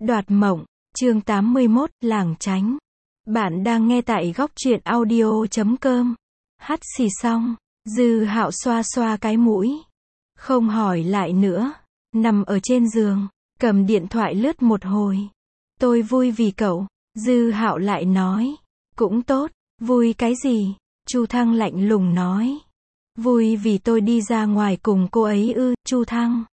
Đoạt mộng, chương 81, lảng tránh. Bạn đang nghe tại góc truyện audio.com. Hắt xì xong, Dư Hạo xoa xoa cái mũi. Không hỏi lại nữa. Nằm ở trên giường, cầm điện thoại lướt một hồi. Tôi vui vì cậu. Dư Hạo lại nói. Cũng tốt, vui cái gì? Chu Thăng lạnh lùng nói. Vui vì tôi đi ra ngoài cùng cô ấy ư, Chu Thăng.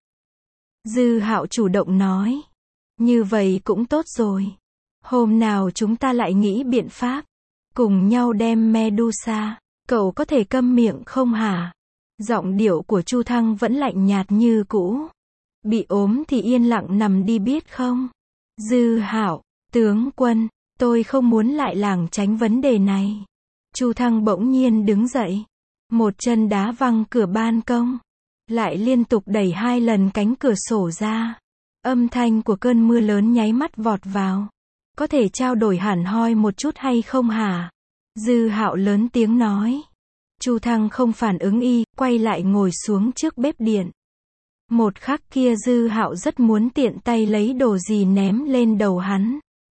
Dư Hạo chủ động nói. Như vậy cũng tốt rồi. Hôm nào chúng ta lại nghĩ biện pháp. Cùng nhau đem Medusa. Cậu có thể câm miệng không hả? Giọng điệu của Chu Thăng vẫn lạnh nhạt như cũ. Bị ốm thì yên lặng nằm đi biết không? Dư Hạo, tướng quân, tôi không muốn lại lảng tránh vấn đề này. Chu Thăng bỗng nhiên đứng dậy. Một chân đá văng cửa ban công. Lại liên tục đẩy 2 lần cánh cửa sổ ra. Âm thanh của cơn mưa lớn nháy mắt vọt vào. Có thể trao đổi hẳn hoi một chút hay không hả? Dư Hạo lớn tiếng nói. Chu Thăng không phản ứng quay lại ngồi xuống trước bếp điện. Một khắc kia Dư Hạo rất muốn tiện tay lấy đồ gì ném lên đầu hắn.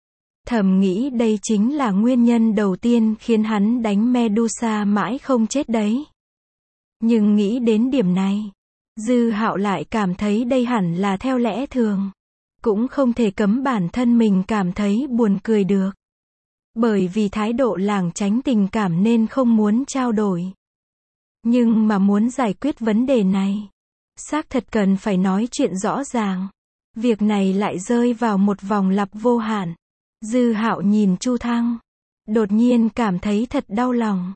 Thầm nghĩ đây chính là nguyên nhân đầu tiên khiến hắn đánh Medusa mãi không chết đấy. Nhưng nghĩ đến điểm này, Dư Hạo lại cảm thấy đây hẳn là theo lẽ thường. Cũng không thể cấm bản thân mình cảm thấy buồn cười được. Bởi vì thái độ lảng tránh tình cảm nên không muốn trao đổi. Nhưng mà muốn giải quyết vấn đề này, xác thật cần phải nói chuyện rõ ràng. Việc này lại rơi vào một vòng lặp vô hạn. Dư Hạo nhìn Chu Thăng. Đột nhiên cảm thấy thật đau lòng.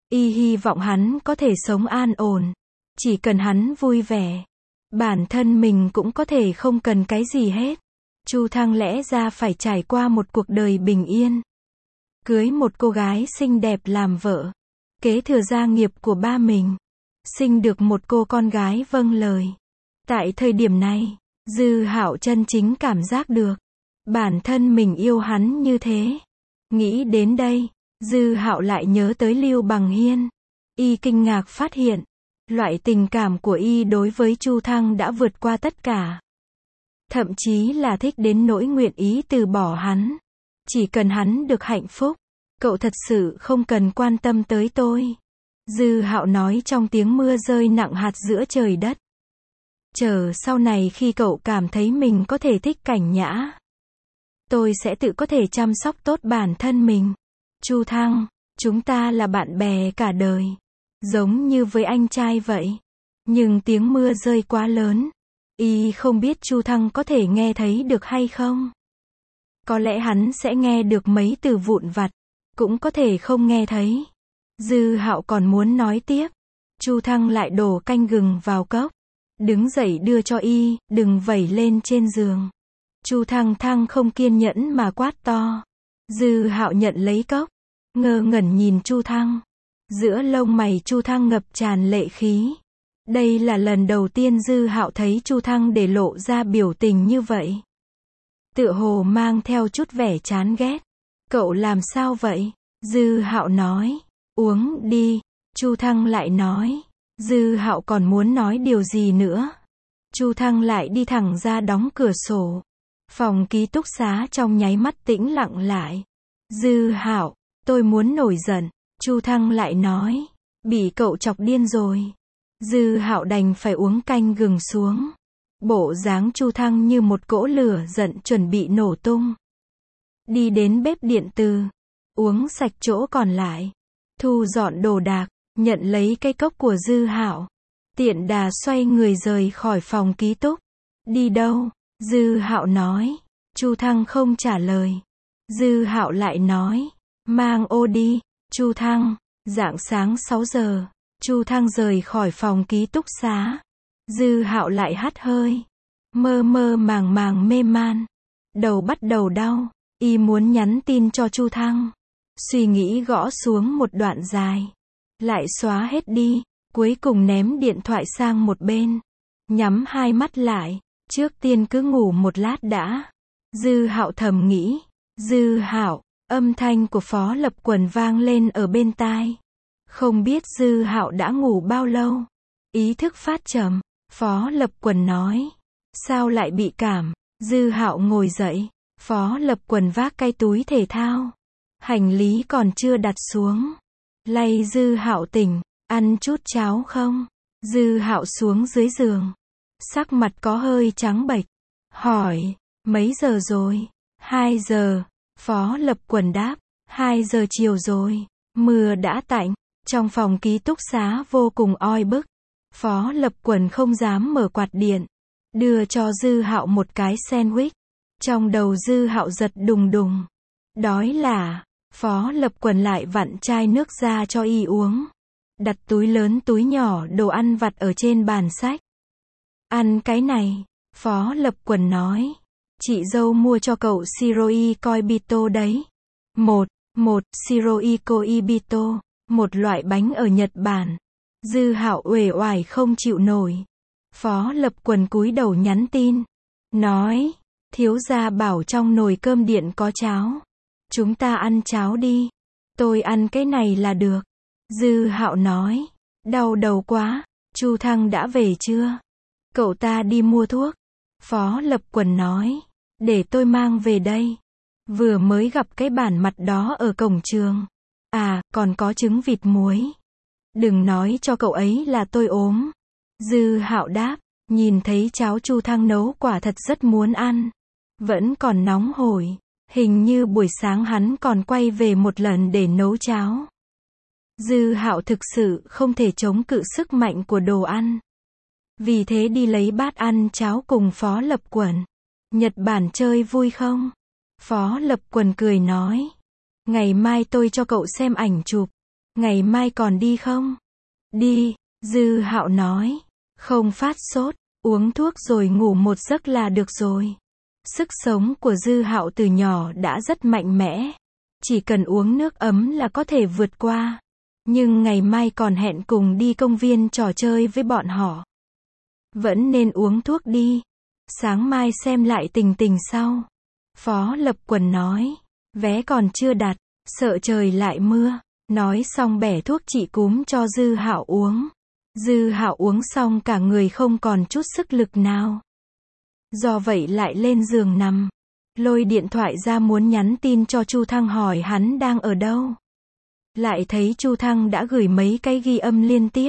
Hy vọng hắn có thể sống an ổn. Chỉ cần hắn vui vẻ. Bản thân mình cũng có thể không cần cái gì hết. Chu Thăng lẽ ra phải trải qua một cuộc đời bình yên. Cưới một cô gái xinh đẹp làm vợ. Kế thừa gia nghiệp của ba mình. Sinh được một cô con gái vâng lời. Tại thời điểm này, Dư Hạo chân chính cảm giác được. Bản thân mình yêu hắn như thế. Nghĩ đến đây, Dư Hạo lại nhớ tới Lưu Bằng Hiên. Kinh ngạc phát hiện. Loại tình cảm của đối với Chu Thăng đã vượt qua tất cả. Thậm chí là thích đến nỗi nguyện ý từ bỏ hắn. Chỉ cần hắn được hạnh phúc. Cậu thật sự không cần quan tâm tới tôi. Dư Hạo nói trong tiếng mưa rơi nặng hạt giữa trời đất. Chờ sau này khi cậu cảm thấy mình có thể thích cảnh nhã. Tôi sẽ tự có thể chăm sóc tốt bản thân mình. Chu Thăng, chúng ta là bạn bè cả đời. Giống như với anh trai vậy. Nhưng tiếng mưa rơi quá lớn. Không biết Chu Thăng có thể nghe thấy được hay không? Có lẽ hắn sẽ nghe được mấy từ vụn vặt. Cũng có thể không nghe thấy. Dư Hạo còn muốn nói tiếp. Chu Thăng lại đổ canh gừng vào cốc. Đứng dậy đưa cho đừng vẩy lên trên giường. Chu Thăng không kiên nhẫn mà quát to. Dư Hạo nhận lấy cốc. Ngơ ngẩn nhìn Chu Thăng. Giữa lông mày Chu Thăng ngập tràn lệ khí. Đây là lần đầu tiên Dư Hạo thấy Chu Thăng để lộ ra biểu tình như vậy. Tựa hồ mang theo chút vẻ chán ghét. Cậu làm sao vậy? Dư Hạo nói. Uống đi. Chu Thăng lại nói. Dư Hạo còn muốn nói điều gì nữa. Chu Thăng lại đi thẳng ra đóng cửa sổ. Phòng ký túc xá trong nháy mắt tĩnh lặng lại. Dư Hạo, tôi muốn nổi giận. Chu Thăng lại nói. Bị cậu chọc điên rồi. Dư Hạo đành phải uống canh gừng xuống. Bộ dáng Chu Thăng như một cỗ lửa giận chuẩn bị nổ tung. Đi đến bếp điện từ. Uống sạch chỗ còn lại. Thu dọn đồ đạc. Nhận lấy cái cốc của Dư Hạo. Tiện đà xoay người rời khỏi phòng ký túc. Đi đâu? Dư Hạo nói. Chu Thăng không trả lời. Dư Hạo lại nói. Mang ô đi. Chu Thăng. Rạng sáng 6 giờ. Chu Thăng rời khỏi phòng ký túc xá. Dư Hạo lại hắt hơi. Mơ mơ màng mê man. Đầu bắt đầu đau. Muốn nhắn tin cho Chu Thăng. Suy nghĩ gõ xuống một đoạn dài. Lại xóa hết đi. Cuối cùng ném điện thoại sang một bên. Nhắm 2 mắt lại. Trước tiên cứ ngủ một lát đã. Dư Hạo thầm nghĩ. Dư Hạo. Âm thanh của Phó Lập Quần vang lên ở bên tai. Không biết Dư Hạo đã ngủ bao lâu. Ý thức phát trầm. Phó Lập Quần nói. Sao lại bị cảm? Dư Hạo ngồi dậy. Phó Lập Quần vác cái túi thể thao. Hành lý còn chưa đặt xuống. Lay Dư Hạo tỉnh, ăn chút cháo không? Dư Hạo xuống dưới giường. Sắc mặt có hơi trắng bệch. Hỏi, mấy giờ rồi? 2 giờ. Phó Lập Quần đáp, 2 giờ chiều rồi. Mưa đã tạnh. Trong phòng ký túc xá vô cùng oi bức. Phó Lập Quần không dám mở quạt điện. Đưa cho Dư Hạo một cái sandwich. Trong đầu Dư Hạo giật đùng đùng. Đói là, Phó Lập Quần lại vặn chai nước ra cho y uống. Đặt túi lớn túi nhỏ đồ ăn vặt ở trên bàn sách. Ăn cái này, Phó Lập Quần nói. Chị dâu mua cho cậu Shiroi Koibito đấy. Một Shiroi Koibito, một loại bánh ở Nhật Bản. Dư Hạo uể oải không chịu nổi. Phó Lập Quần cúi đầu nhắn tin. Nói, thiếu gia bảo trong nồi cơm điện có cháo. Chúng ta ăn cháo đi. Tôi ăn cái này là được. Dư Hạo nói, đau đầu quá, Chu Thăng đã về chưa? Cậu ta đi mua thuốc. Phó Lập Quần nói, để tôi mang về đây. Vừa mới gặp cái bản mặt đó ở cổng trường. À, còn có trứng vịt muối. Đừng nói cho cậu ấy là tôi ốm. Dư Hạo đáp, nhìn thấy cháo Chu Thăng nấu quả thật rất muốn ăn. Vẫn còn nóng hổi. Hình như buổi sáng hắn còn quay về một lần để nấu cháo. Dư Hạo thực sự không thể chống cự sức mạnh của đồ ăn. Vì thế đi lấy bát ăn cháo cùng Phó Lập Quần. Nhật Bản chơi vui không? Phó Lập Quần cười nói. Ngày mai tôi cho cậu xem ảnh chụp. Ngày mai còn đi không? Đi, Dư Hạo nói. Không phát sốt, uống thuốc rồi ngủ một giấc là được rồi. Sức sống của Dư Hạo từ nhỏ đã rất mạnh mẽ. Chỉ cần uống nước ấm là có thể vượt qua. Nhưng ngày mai còn hẹn cùng đi công viên trò chơi với bọn họ. Vẫn nên uống thuốc đi. Sáng mai xem lại tình tình sau. Phó Lập Quần nói. Vé còn chưa đặt, sợ trời lại mưa. Nói xong bẻ thuốc trị cúm cho Dư Hạo uống. Dư Hạo uống xong cả người không còn chút sức lực nào. Do vậy lại lên giường nằm. Lôi điện thoại ra muốn nhắn tin cho Chu Thăng hỏi hắn đang ở đâu. Lại thấy Chu Thăng đã gửi mấy cái ghi âm liên tiếp.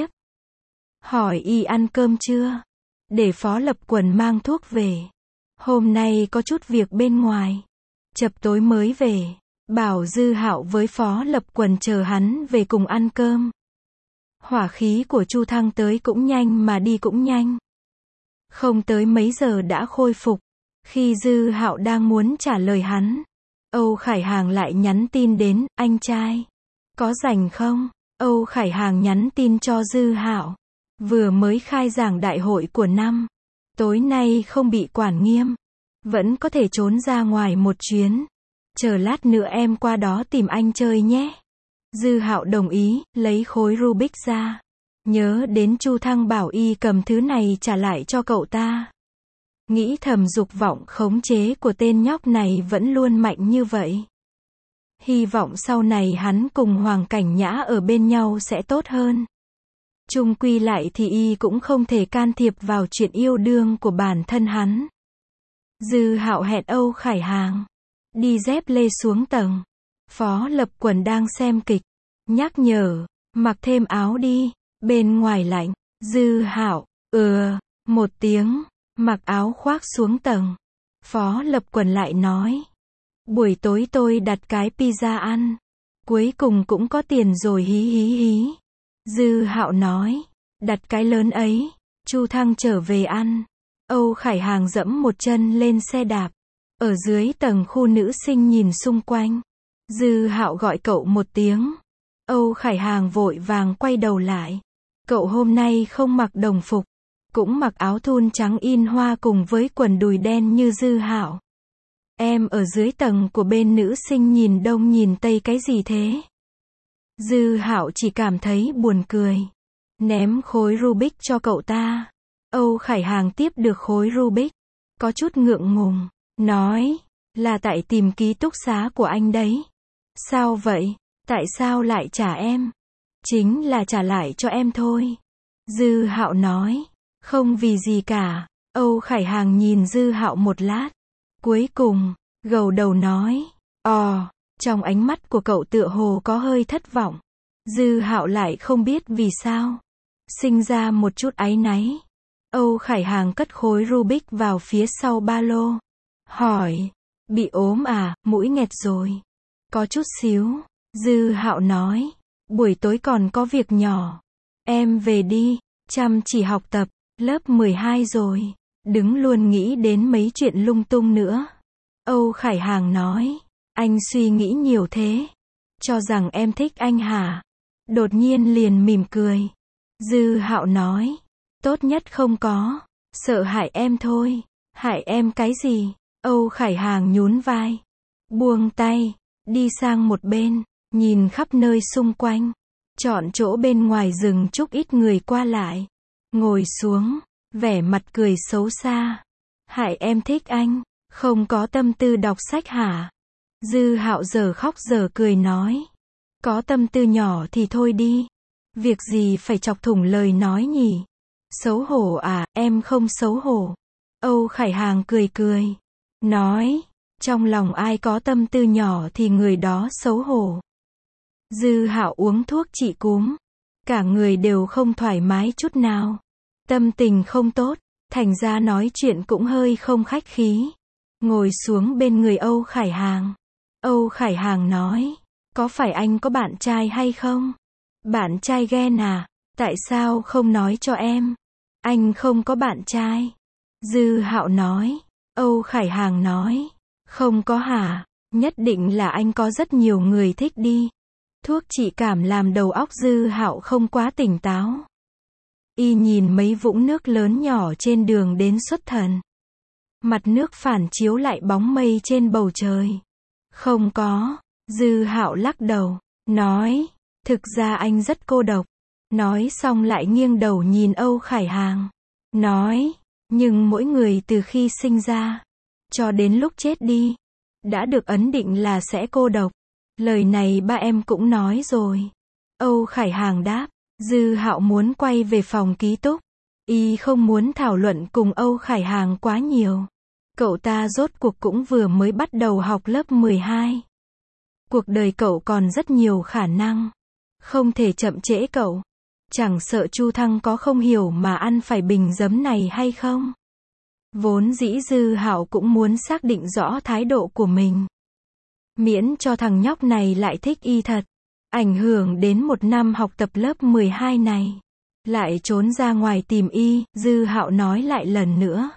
Hỏi y ăn cơm chưa? Để Phó Lập Quần mang thuốc về. Hôm nay có chút việc bên ngoài. Chập tối mới về. Bảo Dư Hạo với Phó Lập Quần chờ hắn về cùng ăn cơm. Hỏa khí của Chu Thăng tới cũng nhanh mà đi cũng nhanh. Không tới mấy giờ đã khôi phục. Khi Dư Hạo đang muốn trả lời hắn, Âu Khải Hàng lại nhắn tin đến, anh trai. Có rảnh không? Âu Khải Hàng nhắn tin cho Dư Hạo. Vừa mới khai giảng đại hội của năm. Tối nay không bị quản nghiêm. Vẫn có thể trốn ra ngoài một chuyến. Chờ lát nữa em qua đó tìm anh chơi nhé. Dư Hạo đồng ý, lấy khối Rubik ra. Nhớ đến Chu Thăng bảo y cầm thứ này trả lại cho cậu ta. Nghĩ thầm dục vọng khống chế của tên nhóc này vẫn luôn mạnh như vậy. Hy vọng sau này hắn cùng Hoàng Cảnh Nhã ở bên nhau sẽ tốt hơn. Chung quy lại thì y cũng không thể can thiệp vào chuyện yêu đương của bản thân hắn. Dư Hạo hẹn Âu Khải Hàng. Đi dép lê xuống tầng. Phó Lập Quần đang xem kịch. Nhắc nhở, mặc thêm áo đi. Bên ngoài lạnh. Dư Hạo, một tiếng. Mặc áo khoác xuống tầng. Phó Lập Quần lại nói. Buổi tối tôi đặt cái pizza ăn. Cuối cùng cũng có tiền rồi hí hí hí. Dư Hạo nói. Đặt cái lớn ấy. Chu Thăng trở về ăn. Âu Khải Hàng dẫm một chân lên xe đạp. Ở dưới tầng khu nữ sinh nhìn xung quanh. Dư Hạo gọi cậu một tiếng. Âu Khải Hàng vội vàng quay đầu lại. Cậu hôm nay không mặc đồng phục. Cũng mặc áo thun trắng in hoa cùng với quần đùi đen như Dư Hạo. Em ở dưới tầng của bên nữ sinh nhìn đông nhìn tây cái gì thế? Dư Hạo chỉ cảm thấy buồn cười. Ném khối Rubik cho cậu ta. Âu Khải Hàng tiếp được khối Rubik. Có chút ngượng ngùng. Nói. Là tại tìm ký túc xá của anh đấy. Sao vậy? Tại sao lại trả em? Chính là trả lại cho em thôi. Dư Hạo nói. Không vì gì cả. Âu Khải Hàng nhìn Dư Hạo một lát. Cuối cùng, gầu đầu nói. Trong ánh mắt của cậu tựa hồ có hơi thất vọng. Dư Hạo lại không biết vì sao. Sinh ra một chút áy náy. Âu Khải Hàng cất khối Rubik vào phía sau ba lô. Hỏi. Bị ốm à, mũi nghẹt rồi. Có chút xíu. Dư Hạo nói. Buổi tối còn có việc nhỏ. Em về đi, chăm chỉ học tập, lớp 12 rồi. Đừng luôn nghĩ đến mấy chuyện lung tung nữa. Âu Khải Hàng nói. Anh suy nghĩ nhiều thế. Cho rằng em thích anh hả? Đột nhiên liền mỉm cười. Dư Hạo nói. Tốt nhất không có. Sợ hại em thôi. Hại em cái gì? Âu Khải Hàng nhún vai. Buông tay. Đi sang một bên. Nhìn khắp nơi xung quanh. Chọn chỗ bên ngoài rừng chúc ít người qua lại. Ngồi xuống. Vẻ mặt cười xấu xa. Hại em thích anh. Không có tâm tư đọc sách hả? Dư Hạo giờ khóc giờ cười nói. Có tâm tư nhỏ thì thôi đi. Việc gì phải chọc thủng lời nói nhỉ? Xấu hổ à, em không xấu hổ. Âu Khải Hàng cười cười. Nói. Trong lòng ai có tâm tư nhỏ thì người đó xấu hổ. Dư Hạo uống thuốc trị cúm. Cả người đều không thoải mái chút nào. Tâm tình không tốt. Thành ra nói chuyện cũng hơi không khách khí. Ngồi xuống bên người Âu Khải Hàng. Âu Khải Hàng nói. Có phải anh có bạn trai hay không? Bạn trai ghen à? Tại sao không nói cho em? Anh không có bạn trai. Dư Hạo nói. Âu Khải Hàng nói. Không có hả? Nhất định là anh có rất nhiều người thích đi. Thuốc trị cảm làm đầu óc Dư Hạo không quá tỉnh táo. Y nhìn mấy vũng nước lớn nhỏ trên đường đến xuất thần. Mặt nước phản chiếu lại bóng mây trên bầu trời. Không có. Dư Hạo lắc đầu. Nói. Thực ra anh rất cô độc. Nói xong lại nghiêng đầu nhìn Âu Khải Hàng. Nói. Nhưng mỗi người từ khi sinh ra. Cho đến lúc chết đi. Đã được ấn định là sẽ cô độc. Lời này ba em cũng nói rồi. Âu Khải Hàng đáp. Dư Hạo muốn quay về phòng ký túc. Y không muốn thảo luận cùng Âu Khải Hàng quá nhiều. Cậu ta rốt cuộc cũng vừa mới bắt đầu học lớp 12. Cuộc đời cậu còn rất nhiều khả năng. Không thể chậm trễ cậu. Chẳng sợ Chu Thăng có không hiểu mà ăn phải bình giấm này hay không. Vốn dĩ Dư Hạo cũng muốn xác định rõ thái độ của mình. Miễn cho thằng nhóc này lại thích y thật. Ảnh hưởng đến một năm học tập lớp 12 này. Lại trốn ra ngoài tìm y, Dư Hạo nói lại lần nữa.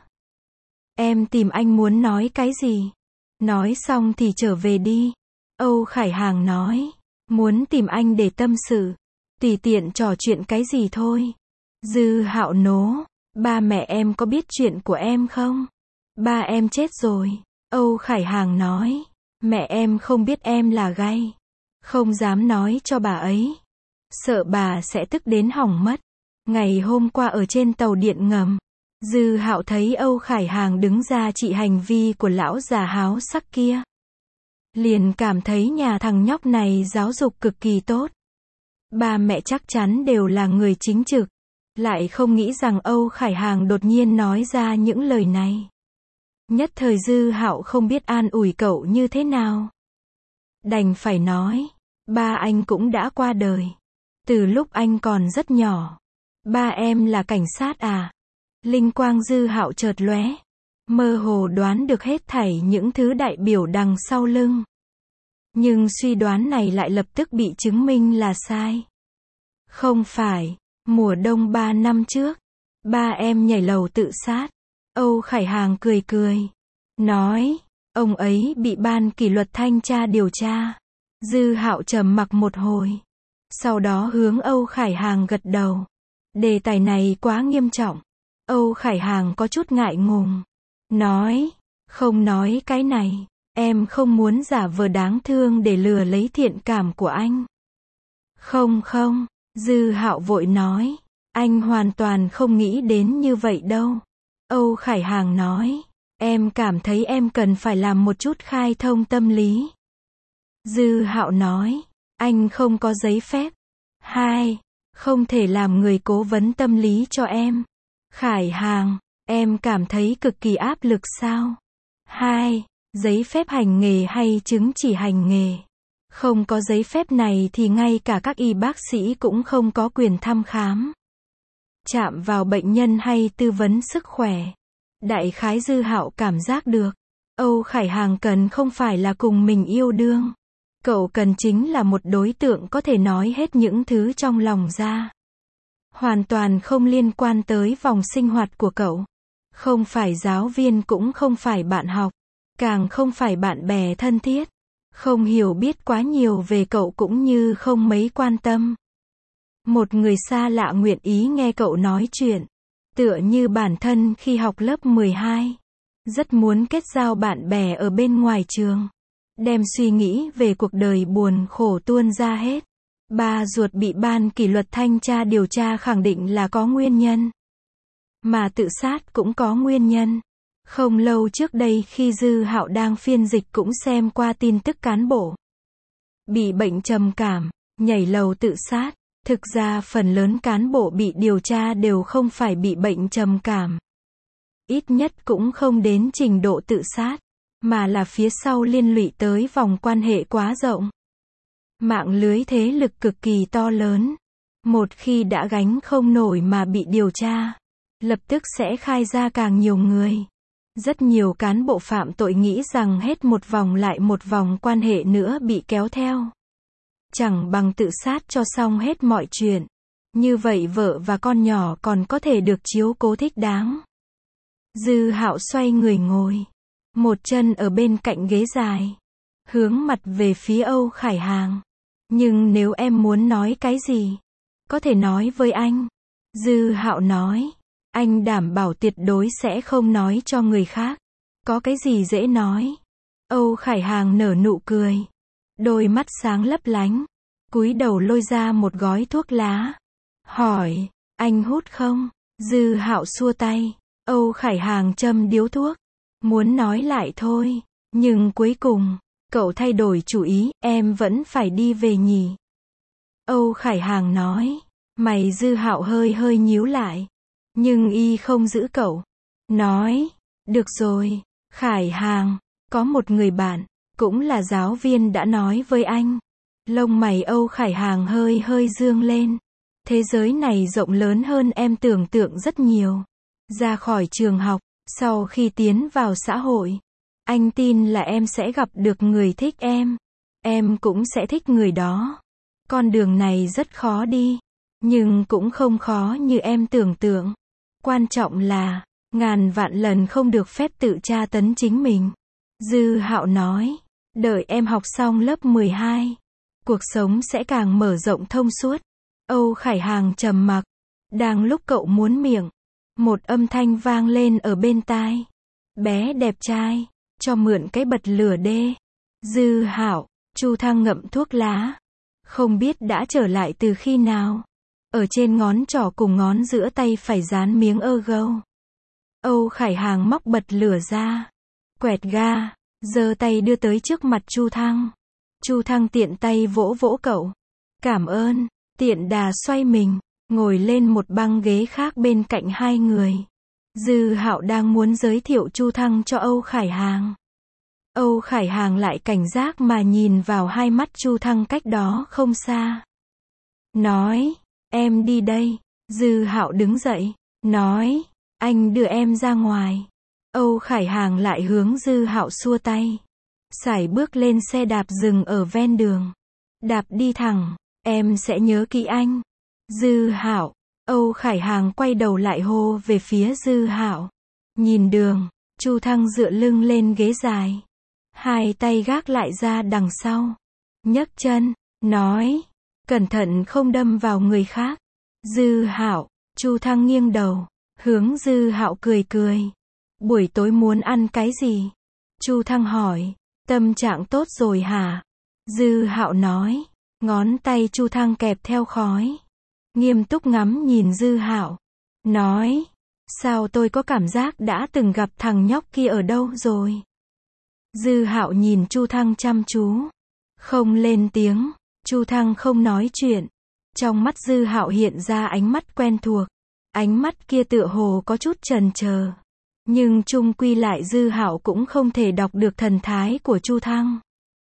Em tìm anh muốn nói cái gì? Nói xong thì trở về đi. Âu Khải Hàng nói. Muốn tìm anh để tâm sự. Tùy tiện trò chuyện cái gì thôi. Dư Hạo nố. Ba mẹ em có biết chuyện của em không? Ba em chết rồi. Âu Khải Hàng nói. Mẹ em không biết em là gay. Không dám nói cho bà ấy. Sợ bà sẽ tức đến hỏng mất. Ngày hôm qua ở trên tàu điện ngầm. Dư Hạo thấy Âu Khải Hàng đứng ra trị hành vi của lão già háo sắc kia. Liền cảm thấy nhà thằng nhóc này giáo dục cực kỳ tốt. Ba mẹ chắc chắn đều là người chính trực. Lại không nghĩ rằng Âu Khải Hàng đột nhiên nói ra những lời này. Nhất thời Dư Hạo không biết an ủi cậu như thế nào. Đành phải nói. Ba anh cũng đã qua đời. Từ lúc anh còn rất nhỏ. Ba em là cảnh sát à? Linh quang Dư Hạo chợt lóe. Mơ hồ đoán được hết thảy những thứ đại biểu đằng sau lưng. Nhưng suy đoán này lại lập tức bị chứng minh là sai. Không phải. Mùa đông 3 năm trước. Ba em nhảy lầu tự sát. Âu Khải Hàng cười cười. Nói. Ông ấy bị ban kỷ luật thanh tra điều tra. Dư Hạo trầm mặc một hồi. Sau đó hướng Âu Khải Hàng gật đầu. Đề tài này quá nghiêm trọng. Âu Khải Hàng có chút ngại ngùng. Nói. Không nói cái này. Em không muốn giả vờ đáng thương để lừa lấy thiện cảm của anh. Không không. Dư Hạo vội nói. Anh hoàn toàn không nghĩ đến như vậy đâu. Âu Khải Hàng nói. Em cảm thấy em cần phải làm một chút khai thông tâm lý. Dư Hạo nói. Anh không có giấy phép. 2. Không thể làm người cố vấn tâm lý cho em. Khải Hàng. Em cảm thấy cực kỳ áp lực sao? 2. giấy phép hành nghề hay chứng chỉ hành nghề. Không có giấy phép này thì ngay cả các y bác sĩ cũng không có quyền thăm khám, chạm vào bệnh nhân hay tư vấn sức khỏe. Đại khái Dư Hạo cảm giác được, Âu Khải Hàng cần không phải là cùng mình yêu đương. Cậu cần chính là một đối tượng có thể nói hết những thứ trong lòng ra. Hoàn toàn không liên quan tới vòng sinh hoạt của cậu. Không phải giáo viên cũng không phải bạn học, càng không phải bạn bè thân thiết. Không hiểu biết quá nhiều về cậu cũng như không mấy quan tâm. Một người xa lạ nguyện ý nghe cậu nói chuyện. Tựa như bản thân khi học lớp 12. Rất muốn kết giao bạn bè ở bên ngoài trường. Đem suy nghĩ về cuộc đời buồn khổ tuôn ra hết. Ba ruột bị ban kỷ luật thanh tra điều tra khẳng định là có nguyên nhân. Mà tự sát cũng có nguyên nhân. Không lâu trước đây khi Dư Hạo đang phiên dịch cũng xem qua tin tức cán bộ bị bệnh trầm cảm, nhảy lầu tự sát. Thực ra phần lớn cán bộ bị điều tra đều không phải bị bệnh trầm cảm. Ít nhất cũng không đến trình độ tự sát, mà là phía sau liên lụy tới vòng quan hệ quá rộng. Mạng lưới thế lực cực kỳ to lớn. Một khi đã gánh không nổi mà bị điều tra, lập tức sẽ khai ra càng nhiều người. Rất nhiều cán bộ phạm tội nghĩ rằng hết một vòng lại một vòng quan hệ nữa bị kéo theo. Chẳng bằng tự sát cho xong hết mọi chuyện. Như vậy vợ và con nhỏ còn có thể được chiếu cố thích đáng. Dư Hạo xoay người ngồi, một chân ở bên cạnh ghế dài, hướng mặt về phía Âu Khải Hàng. Nhưng nếu em muốn nói cái gì, có thể nói với anh. Dư Hạo nói, anh đảm bảo tuyệt đối sẽ không nói cho người khác. Có cái gì dễ nói. Âu Khải Hàng nở nụ cười, đôi mắt sáng lấp lánh, cúi đầu lôi ra một gói thuốc lá. Hỏi, anh hút không? Dư Hạo xua tay. Âu Khải Hàng châm điếu thuốc, muốn nói lại thôi. Nhưng cuối cùng, cậu thay đổi chủ ý, em vẫn phải đi về nhỉ? Âu Khải Hàng nói. Mày Dư Hạo hơi nhíu lại. Nhưng y không giữ cậu. Nói, được rồi, Khải Hàng, có một người bạn, cũng là giáo viên đã nói với anh. Lông mày Âu Khải Hàng hơi dương lên. Thế giới này rộng lớn hơn em tưởng tượng rất nhiều. Ra khỏi trường học, sau khi tiến vào xã hội, anh tin là em sẽ gặp được người thích em. Em cũng sẽ thích người đó. Con đường này rất khó đi, nhưng cũng không khó như em tưởng tượng. Quan trọng là, ngàn vạn lần không được phép tự tra tấn chính mình. Dư Hạo nói, đợi em học xong lớp 12, cuộc sống sẽ càng mở rộng thông suốt. Âu Khải Hàng trầm mặc. Đang lúc cậu muốn miệng, một âm thanh vang lên ở bên tai. Bé đẹp trai, cho mượn cái bật lửa đê. Dư Hạo, Chu Thăng ngậm thuốc lá. Không biết đã trở lại từ khi nào. Ở trên ngón trỏ cùng ngón giữa tay phải dán miếng gâu. Âu Khải Hàng móc bật lửa ra, quẹt ga, giơ tay đưa tới trước mặt Chu Thăng. Chu Thăng tiện tay vỗ vỗ cậu. Cảm ơn, tiện đà xoay mình, ngồi lên một băng ghế khác bên cạnh hai người. Dư Hạo đang muốn giới thiệu Chu Thăng cho Âu Khải Hàng. Âu Khải Hàng lại cảnh giác mà nhìn vào hai mắt Chu Thăng cách đó không xa. Nói, em đi đây. Dư Hạo đứng dậy, nói, anh đưa em ra ngoài. Âu Khải Hàng lại hướng Dư Hạo xua tay. Sải bước lên xe đạp dừng ở ven đường. Đạp đi thẳng, em sẽ nhớ kỹ anh. Dư Hạo. Âu Khải Hàng quay đầu lại hô về phía Dư Hạo. Nhìn đường, Chu Thăng dựa lưng lên ghế dài, hai tay gác lại ra đằng sau, nhấc chân, nói, cẩn thận không đâm vào người khác. Dư Hạo. Chu Thăng nghiêng đầu, hướng Dư Hạo cười cười. Buổi tối muốn ăn cái gì? Chu Thăng hỏi. Tâm trạng tốt rồi hả? Dư Hạo nói. Ngón tay Chu Thăng kẹp theo khói, nghiêm túc ngắm nhìn Dư Hạo, nói, sao tôi có cảm giác đã từng gặp thằng nhóc kia ở đâu rồi? Dư Hạo nhìn Chu Thăng chăm chú, không lên tiếng. Chu Thăng không nói chuyện. Trong mắt Dư Hạo hiện ra ánh mắt quen thuộc. Ánh mắt kia tựa hồ có chút chần chờ. Nhưng chung quy lại Dư Hạo cũng không thể đọc được thần thái của Chu Thăng.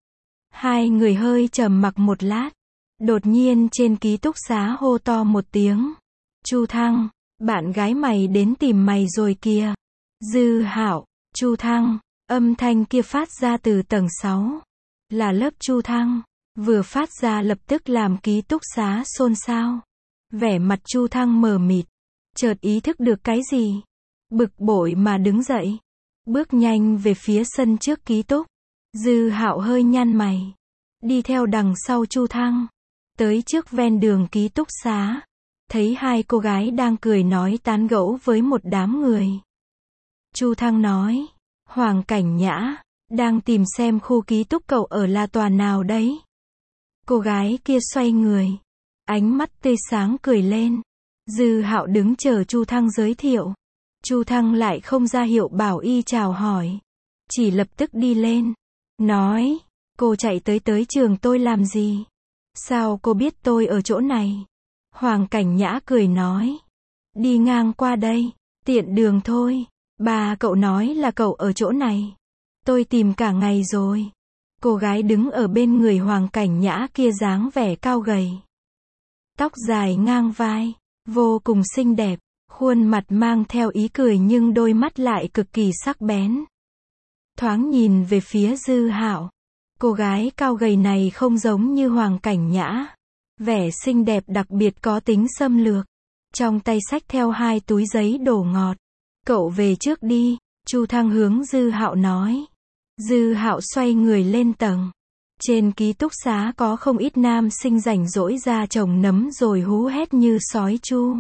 Hai người hơi trầm mặc một lát. Đột nhiên trên ký túc xá hô to một tiếng. Chu Thăng, bạn gái mày đến tìm mày rồi kìa. Dư Hạo, Chu Thăng, âm thanh kia phát ra từ tầng 6. Là lớp Chu Thăng. Vừa phát ra lập tức làm ký túc xá xôn xao. Vẻ mặt Chu Thăng mờ mịt. Chợt ý thức được cái gì. Bực bội mà đứng dậy. Bước nhanh về phía sân trước ký túc. Dư Hạo hơi nhăn mày. Đi theo đằng sau Chu Thăng. Tới trước ven đường ký túc xá. Thấy hai cô gái đang cười nói tán gẫu với một đám người. Chu Thăng nói. Hoàng Cảnh Nhã, đang tìm xem khu ký túc cậu ở là tòa nào đấy. Cô gái kia xoay người. Ánh mắt tươi sáng cười lên. Dư Hạo đứng chờ Chu Thăng giới thiệu. Chu Thăng lại không ra hiệu bảo y chào hỏi. Chỉ lập tức đi lên. Nói, cô chạy tới trường tôi làm gì? Sao cô biết tôi ở chỗ này? Hoàng Cảnh Nhã cười nói. Đi ngang qua đây, tiện đường thôi. Bà cậu nói là cậu ở chỗ này. Tôi tìm cả ngày rồi. Cô gái đứng ở bên người Hoàng Cảnh Nhã kia dáng vẻ cao gầy. Tóc dài ngang vai, vô cùng xinh đẹp. Khuôn mặt mang theo ý cười nhưng đôi mắt lại cực kỳ sắc bén. Thoáng nhìn về phía Dư Hạo. Cô gái cao gầy này không giống như Hoàng Cảnh Nhã. Vẻ xinh đẹp đặc biệt có tính xâm lược. Trong tay xách theo 2 túi giấy đổ ngọt. Cậu về trước đi, Chu Thăng hướng Dư Hạo nói. Dư Hạo xoay người lên tầng. Trên ký túc xá có không ít nam sinh rảnh rỗi ra trồng nấm rồi hú hét như sói chu.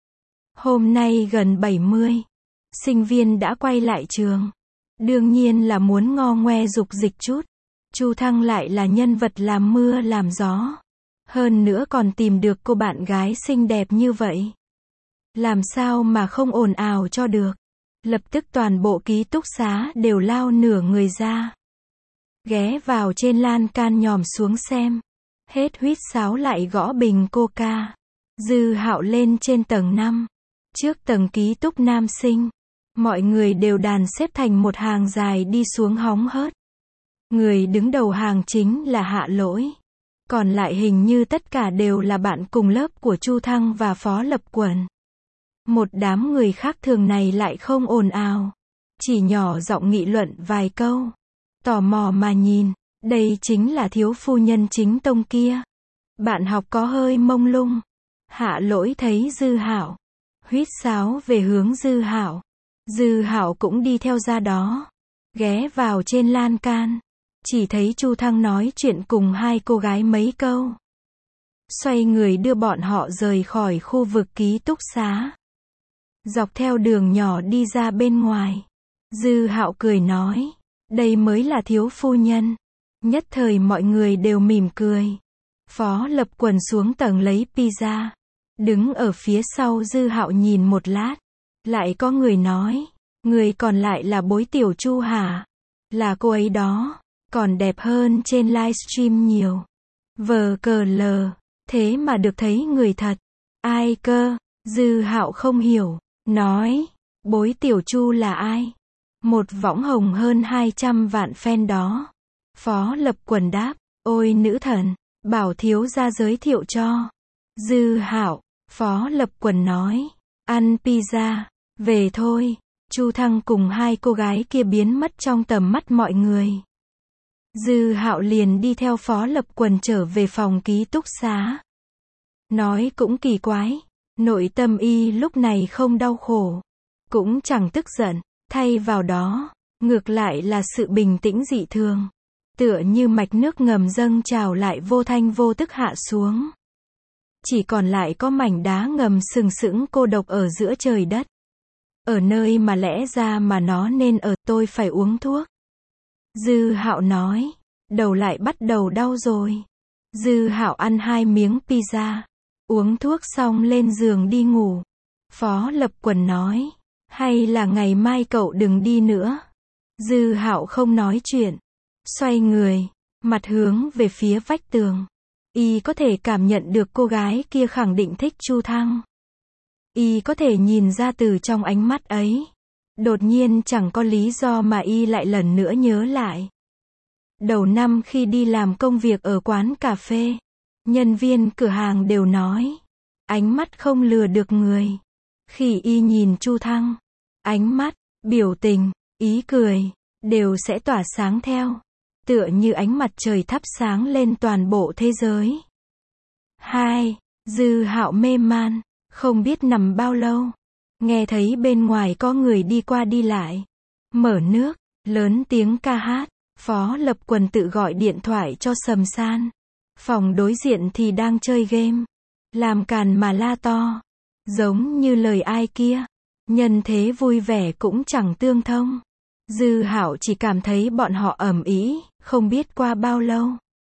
Hôm nay gần 70. Sinh viên đã quay lại trường. Đương nhiên là muốn ngo ngoe dục dịch chút. Chu Thăng lại là nhân vật làm mưa làm gió. Hơn nữa còn tìm được cô bạn gái xinh đẹp như vậy. Làm sao mà không ồn ào cho được. Lập tức toàn bộ ký túc xá đều lao nửa người ra. Ghé vào trên lan can nhòm xuống xem. Hết huýt sáo lại gõ bình coca. Dư Hạo lên trên tầng 5. Trước tầng ký túc nam sinh. Mọi người đều đàn xếp thành một hàng dài đi xuống hóng hớt. Người đứng đầu hàng chính là Hạ Lỗi. Còn lại hình như tất cả đều là bạn cùng lớp của Chu Thăng và Phó Lập Quần. Một đám người khác thường này lại không ồn ào. Chỉ nhỏ giọng nghị luận vài câu. Tò mò mà nhìn. Đây chính là thiếu phu nhân chính tông kia. Bạn học có hơi mông lung. Hạ Lỗi thấy Dư Hạo. Huýt sáo về hướng Dư Hạo. Dư Hạo cũng đi theo ra đó. Ghé vào trên lan can. Chỉ thấy Chu Thăng nói chuyện cùng 2 cô gái mấy câu. Xoay người đưa bọn họ rời khỏi khu vực ký túc xá. Dọc theo đường nhỏ đi ra bên ngoài. Dư Hạo cười nói. Đây mới là thiếu phu nhân. Nhất thời mọi người đều mỉm cười. Phó Lập Quần xuống tầng lấy pizza. Đứng ở phía sau Dư Hạo nhìn một lát. Lại có người nói. Người còn lại là bối tiểu Chu hả? Là cô ấy đó. Còn đẹp hơn trên livestream nhiều. Vờ cờ lờ. Thế mà được thấy người thật. Ai cơ? Dư Hạo không hiểu. Nói. Bối tiểu Chu là ai? Một võng hồng hơn 200 vạn fan đó. Phó Lập Quần đáp. Ôi nữ thần. Bảo thiếu gia giới thiệu cho. Dư Hạo. Phó Lập Quần nói. Ăn pizza. Về thôi. Chu Thăng cùng 2 cô gái kia biến mất trong tầm mắt mọi người. Dư Hạo liền đi theo Phó Lập Quần trở về phòng ký túc xá. Nói cũng kỳ quái. Nội tâm y lúc này không đau khổ. Cũng chẳng tức giận. Thay vào đó, ngược lại là sự bình tĩnh dị thường. Tựa như mạch nước ngầm dâng trào lại vô thanh vô tức hạ xuống. Chỉ còn lại có mảnh đá ngầm sừng sững cô độc ở giữa trời đất. Ở nơi mà lẽ ra mà nó nên ở, tôi phải uống thuốc. Dư Hạo nói. Đầu lại bắt đầu đau rồi. Dư Hạo ăn 2 miếng pizza. Uống thuốc xong lên giường đi ngủ. Phó Lập Quần nói. Hay là ngày mai cậu đừng đi nữa. Dư Hạo không nói chuyện. Xoay người. Mặt hướng về phía vách tường. Y có thể cảm nhận được cô gái kia khẳng định thích Chu Thăng. Y có thể nhìn ra từ trong ánh mắt ấy. Đột nhiên chẳng có lý do mà y lại lần nữa nhớ lại. Đầu năm khi đi làm công việc ở quán cà phê, nhân viên cửa hàng đều nói, ánh mắt không lừa được người. Khi y nhìn Chu Thăng, ánh mắt, biểu tình, ý cười, đều sẽ tỏa sáng theo. Tựa như ánh mặt trời thắp sáng lên toàn bộ thế giới. 2. Dư Hạo mê man, không biết nằm bao lâu. Nghe thấy bên ngoài có người đi qua đi lại. Mở nước, lớn tiếng ca hát. Phó Lập Quần tự gọi điện thoại cho Sầm San. Phòng đối diện thì đang chơi game. Làm càn mà la to. Giống như lời ai kia. Nhân thế vui vẻ cũng chẳng tương thông. Dư Hạo chỉ cảm thấy bọn họ ầm ĩ, không biết qua bao lâu.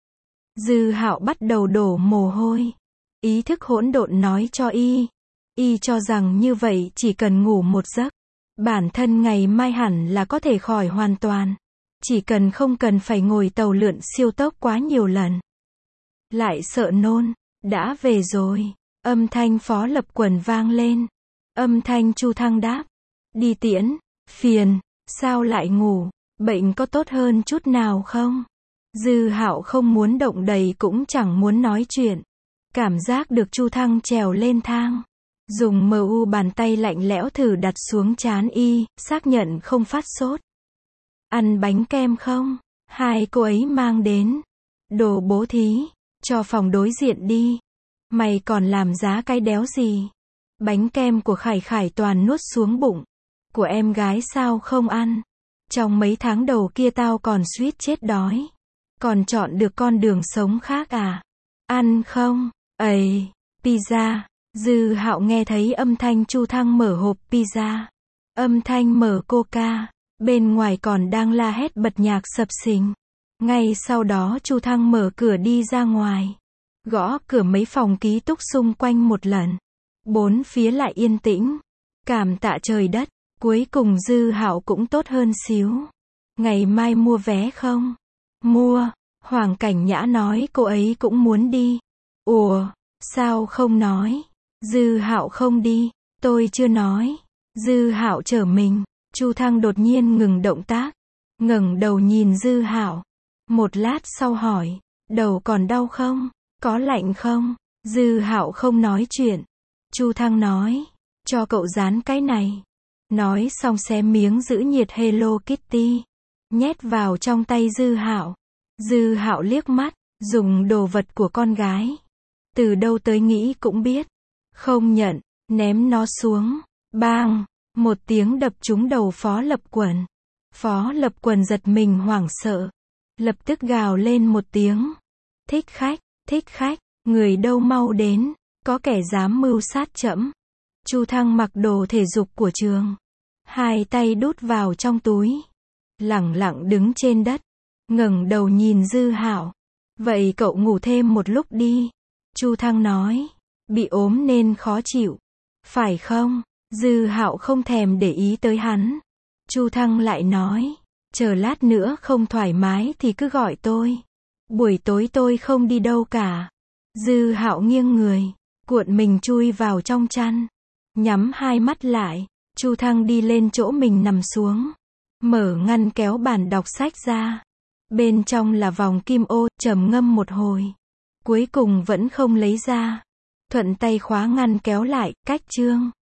Dư Hạo bắt đầu đổ mồ hôi. Ý thức hỗn độn nói cho y cho rằng như vậy chỉ cần ngủ một giấc, bản thân ngày mai hẳn là có thể khỏi hoàn toàn. Chỉ cần không cần phải ngồi tàu lượn siêu tốc quá nhiều lần. Lại sợ nôn, đã về rồi. Âm thanh Phó Lập Quần vang lên. Âm thanh Chu Thăng đáp. Đi tiễn, phiền, sao lại ngủ, bệnh có tốt hơn chút nào không? Dư Hạo không muốn động đậy cũng chẳng muốn nói chuyện. Cảm giác được Chu Thăng trèo lên thang. Dùng mu bàn tay lạnh lẽo thử đặt xuống trán y, xác nhận không phát sốt. Ăn bánh kem không? Hai cô ấy mang đến. Đồ bố thí, cho phòng đối diện đi. Mày còn làm giá cái đéo gì? Bánh kem của Khải Khải toàn nuốt xuống bụng. Của em gái sao không ăn? Trong mấy tháng đầu kia tao còn suýt chết đói. Còn chọn được con đường sống khác à? Ăn không? Ây, pizza. Dư Hạo nghe thấy âm thanh Chu Thăng mở hộp pizza. Âm thanh mở coca. Bên ngoài còn đang la hét bật nhạc sập sình. Ngay sau đó Chu Thăng mở cửa đi ra ngoài. Gõ cửa mấy phòng ký túc xung quanh một lần. Bốn phía lại yên tĩnh. Cảm tạ trời đất. Cuối cùng Dư Hạo cũng tốt hơn xíu. Ngày mai mua vé không? Mua. Hoàng Cảnh Nhã nói cô ấy cũng muốn đi. Ủa, sao không nói? Dư Hạo không đi. Tôi chưa nói. Dư Hạo trở mình. Chu Thăng đột nhiên ngừng động tác. Ngẩng đầu nhìn Dư Hạo. Một lát sau hỏi. Đầu còn đau không? Có lạnh không? Dư Hạo không nói chuyện. Chu Thăng nói. Cho cậu dán cái này. Nói xong xé miếng giữ nhiệt Hello Kitty. Nhét vào trong tay Dư Hạo. Dư Hạo liếc mắt. Dùng đồ vật của con gái. Từ đâu tới nghĩ cũng biết. Không nhận. Ném nó xuống. Bang. Một tiếng đập trúng đầu Phó Lập Quần. Phó Lập Quần giật mình hoảng sợ. Lập tức gào lên một tiếng. Thích khách, thích khách, người đâu mau đến, có kẻ dám mưu sát trẫm. Chu Thăng mặc đồ thể dục của trường. Hai tay đút vào trong túi. Lẳng lặng đứng trên đất. Ngẩng đầu nhìn Dư Hạo. Vậy cậu ngủ thêm một lúc đi. Chu Thăng nói. Bị ốm nên khó chịu. Phải không? Dư Hạo không thèm để ý tới hắn. Chu Thăng lại nói. Chờ lát nữa không thoải mái thì cứ gọi tôi. Buổi tối tôi không đi đâu cả. Dư Hạo nghiêng người. Cuộn mình chui vào trong chăn. Nhắm hai mắt lại. Chu Thăng đi lên chỗ mình nằm xuống. Mở ngăn kéo bản đọc sách ra. Bên trong là vòng kim ô, trầm ngâm một hồi. Cuối cùng vẫn không lấy ra. Thuận tay khóa ngăn kéo lại, cách chương.